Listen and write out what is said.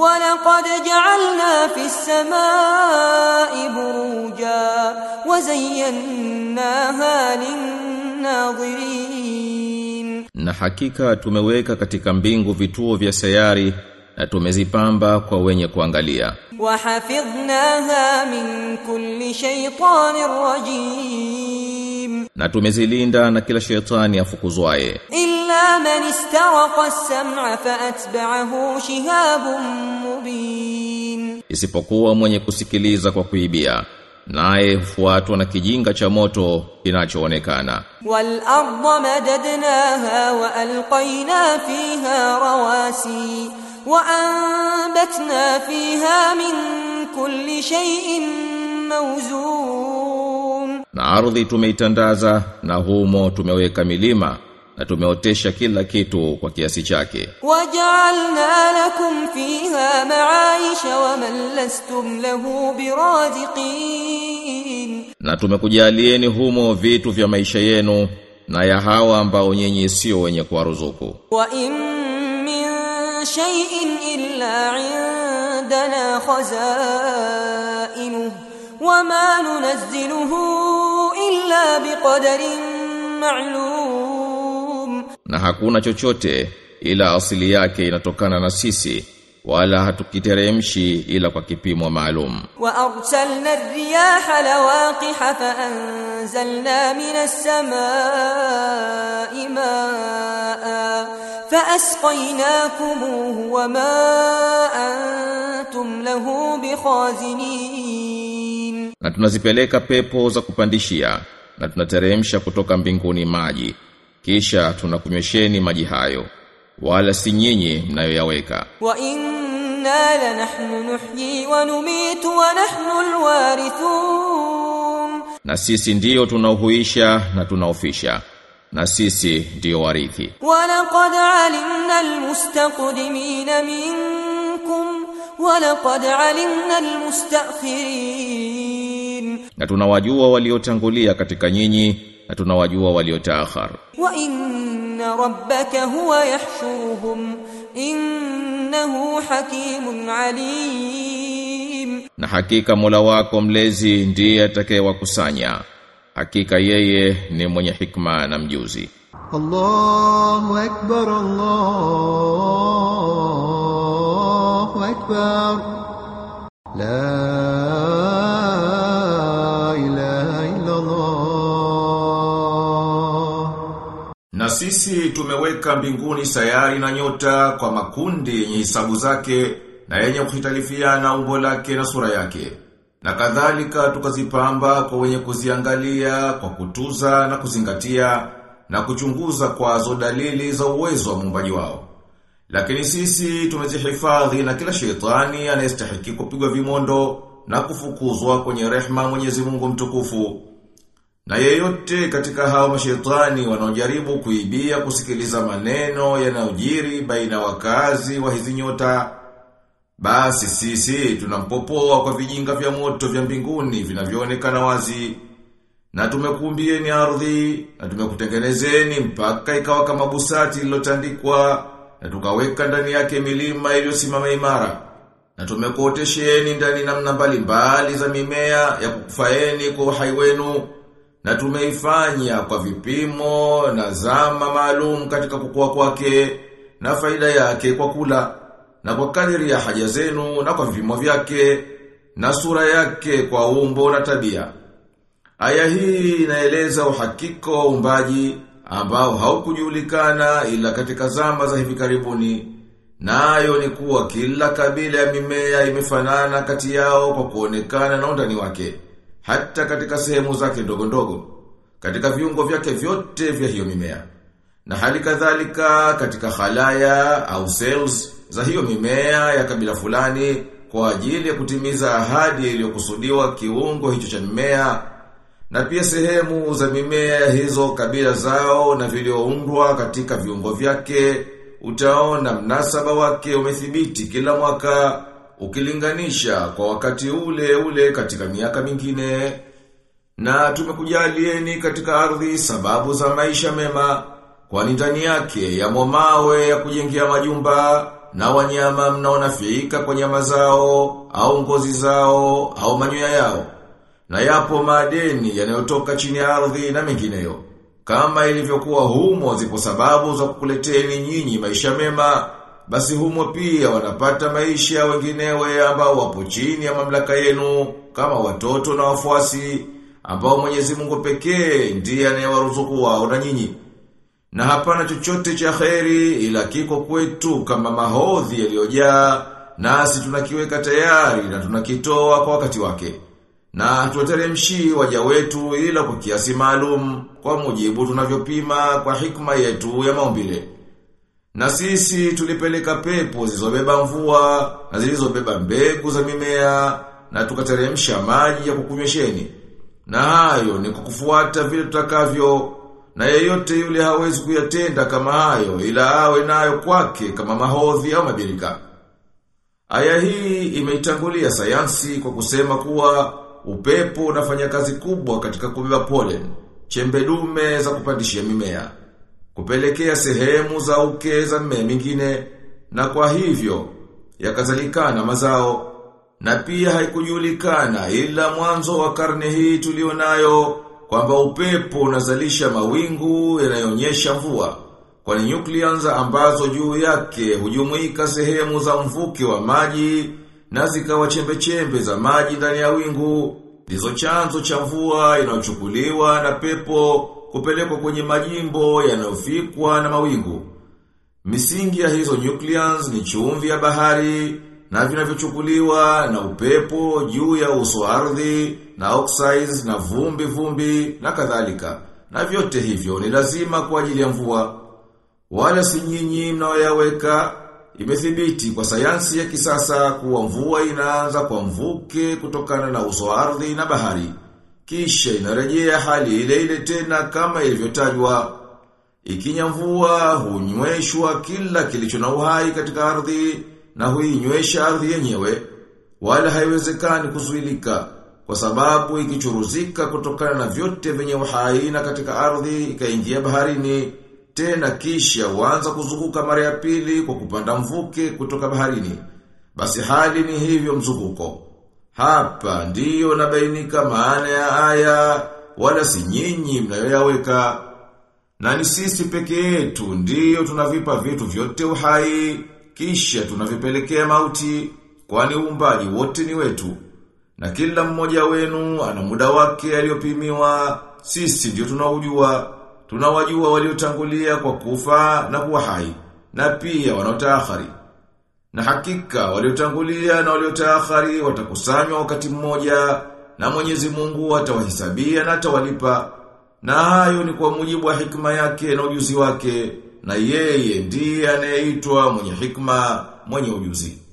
ولقد جعلنا في السماء بروجا وزيناها للناظرين. Na hakika tumeweka katika mbingu vituo vya sayari na tumezipamba kwa wenye kuangalia. وحفظناها من كل شيطان رجيم. Na tumezilinda na kila shetani afukuzwaye. إلا من استرق السمع فأتبعه شهاب مبين. Isipokuwa mwenye kusikiliza kwa kuibia, naye hufuatwa na kijinga cha moto kinachoonekana. والأرض مددناها وألقينا فيها رواسي وأنبتنا فيها من كل شيء موزون. Na ardhi tumeitandaza na humo tumeweka milima na tumeotesha kila kitu kwa kiasi chake. وجعلنا لكم فيها معايش ومن لستم له برازقين. Na tumekujalieni humo vitu vya maisha yenu na ya hawa ambao nyinyi sio wenye kuwaruzuku. وإن من شيء إلا عندنا خزائنه وما ننزله إلا بقدر معلوم. Na hakuna chochote ila asili yake inatokana na sisi, wala hatukiteremshi ila kwa kipimo maalum. وأرسلنا الرياح لواقح فأنزلنا من السماء ماء فأسقيناكموه وما أنتم له بخازنين. Na tunazipeleka pepo za kupandishia na tunateremsha kutoka mbinguni maji, kisha tunakunywesheni maji hayo, wala si nyinyi mnayoyaweka. وإنا لنحن نحيي ونميت ونحن الوارثون. Na sisi ndio tunaohuisha na tunaofisha, na sisi ndio warithi. ولقد علمنا المستقدمين منكم ولقد علمنا المستأخرين. Na tunawajua waliotangulia katika nyinyi na tunawajua waliotaakhir. وإن ربك هو يحشرهم إنه حكيم عليم. Na hakika Mola wako mlezi ndiye atakayewakusanya, hakika yeye ni mwenye hikma na mjuzi. الله أكبر الله أكبر لا إله إلا الله. Na sisi tumeweka mbinguni sayari na nyota kwa makundi yenye hisabu zake na yenye kuhitalifiana umbo lake na sura yake. Na kadhalika tukazipamba kwa wenye kuziangalia kwa kutuza na kuzingatia na kuchunguza kwazo dalili za uwezo wa muumbaji wao. Lakini sisi tumezihifadhi na kila shetani anayestahiki kupigwa vimondo na kufukuzwa kwenye rehema Mwenyezi Mungu mtukufu. Na yeyote katika hao mashetani wanaojaribu kuibia kusikiliza maneno yanayojiri baina wakazi wa hizi nyota, basi sisi tunampopoa kwa vijinga vya moto vya mbinguni vinavyoonekana wazi. Na tumekuumbieni ardhi, na tumekutengenezeni mpaka ikawa kama busati lilotandikwa, na tukaweka ndani yake milima iliyosimama imara. Na tumekuotesheni ndani namna mbalimbali za mimea ya kukufaeni kwa uhai wenu, na tumeifanya kwa vipimo na zama maalum katika kukua kwake, na faida yake kwa kula, na kwa kadiri ya haja zenu na kwa vipimo vyake, na sura yake kwa umbo na tabia. Aya hii inaeleza uhakika wa uumbaji ambao haukujulikana ila katika zama za hivi karibuni. Nayo ni kuwa kila kabila ya mimea imefanana kati yao kwa kuonekana na undani wake, hata katika sehemu zake ndogo ndogo, katika viungo vyake vyote vya hiyo mimea. Na hali kadhalika katika khalaya au cells za hiyo mimea ya kabila fulani kwa ajili ya kutimiza ahadi iliyokusudiwa kiungo hicho cha mimea. Na pia sehemu za mimea hizo kabila zao na vilioundwa katika viungo vyake, utaona mnasaba wake umethibiti kila mwaka ukilinganisha kwa wakati ule ule katika miaka mingine. Na tumekujalieni katika ardhi sababu za maisha mema, kwani ndani yake yamo mawe ya kujengea majumba na wanyama mnaonafiika kwa nyama zao, au ngozi zao, au manyoya yao. Na yapo madeni yanayotoka chini ya ardhi na mengineyo. Kama ilivyokuwa humo zipo sababu za kukuleteni nyinyi maisha mema, basi humo pia wanapata maisha wenginewe ambao wapo chini ya mamlaka yenu, kama watoto na wafuasi, ambao Mwenyezi Mungu pekee ndiye anayewaruzuku wao na nyinyi. Na hapana chochote cha kheri ila kiko kwetu kama mahodhi yaliyojaa, nasi tunakiweka tayari na tunakitoa kwa wakati wake. Na tuwateremshi waja wetu ila kwa kiasi maalum, kwa mujibu tunavyopima kwa hikma yetu ya maumbile. Na sisi tulipeleka pepo zilizobeba mvua na zilizobeba mbegu za mimea, na tukateremsha maji ya kukunywesheni. Na hayo ni kukufuata vile tutakavyo, na yeyote yule hawezi kuyatenda kama hayo ila awe nayo kwake kama mahodhi au mabirika. Aya hii imeitangulia sayansi kwa kusema kuwa upepo unafanya kazi kubwa katika kubeba pollen, chembe dume za kupandishia mimea, kupelekea sehemu za uke za mmea mingine, na kwa hivyo yakazalikana mazao. Na pia haikujulikana ila mwanzo wa karne hii tulionayo kwamba upepo unazalisha mawingu yanayonyesha mvua, kwani nucleons ambazo juu yake hujumuika sehemu za mvuke wa maji na zikawa chembe-chembe za maji ndani ya wingu, ndizo chanzo cha mvua inayochukuliwa na pepo kupelekwa kwenye majimbo yanayofikwa na mawingu. Misingi ya hizo nucleons ni chumvi ya bahari na vinavyochukuliwa na upepo juu ya uso wa ardhi, na oxides na vumbi na kadhalika. Na vyote hivyo ni lazima kwa ajili ya mvua. Wala si nyinyi mnaoyaweka. Imethibiti kwa sayansi ya kisasa kuwa mvua inaanza kwa mvuke kutokana na uso wa ardhi na bahari. Kisha inarejea hali ile ile tena kama ilivyotajwa. Ikinya mvua hunyweshwa kila kilicho na uhai katika ardhi, na huinywesha ardhi yenyewe, wala haiwezekani kuzuilika, kwa sababu ikichuruzika kutokana na vyote vyenye uhai na katika ardhi ikaingia baharini, tena kisha huanza kuzunguka mara ya pili kwa kupanda mvuke kutoka baharini. Basi hali ni hivyo mzunguko. Hapa ndiyo nabainika maana ya aya, wala si nyinyi mnayoyaweka. Na ni sisi peke yetu ndiyo tunavipa vitu vyote uhai, kisha tunavipelekea mauti, kwani uumbaji wote ni wetu. Na kila mmoja wenu ana muda wake aliyopimiwa, sisi ndio tunaujua. Tunawajua waliotangulia kwa kufa na kuwa hai, na pia wanaotaakhari. Na hakika waliotangulia na waliotaakhari watakusanywa wakati mmoja, na Mwenyezi Mungu atawahisabia na atawalipa. Na hayo ni kwa mujibu wa hikma yake na ujuzi wake, na yeye ndiye anayeitwa mwenye hikma, mwenye ujuzi.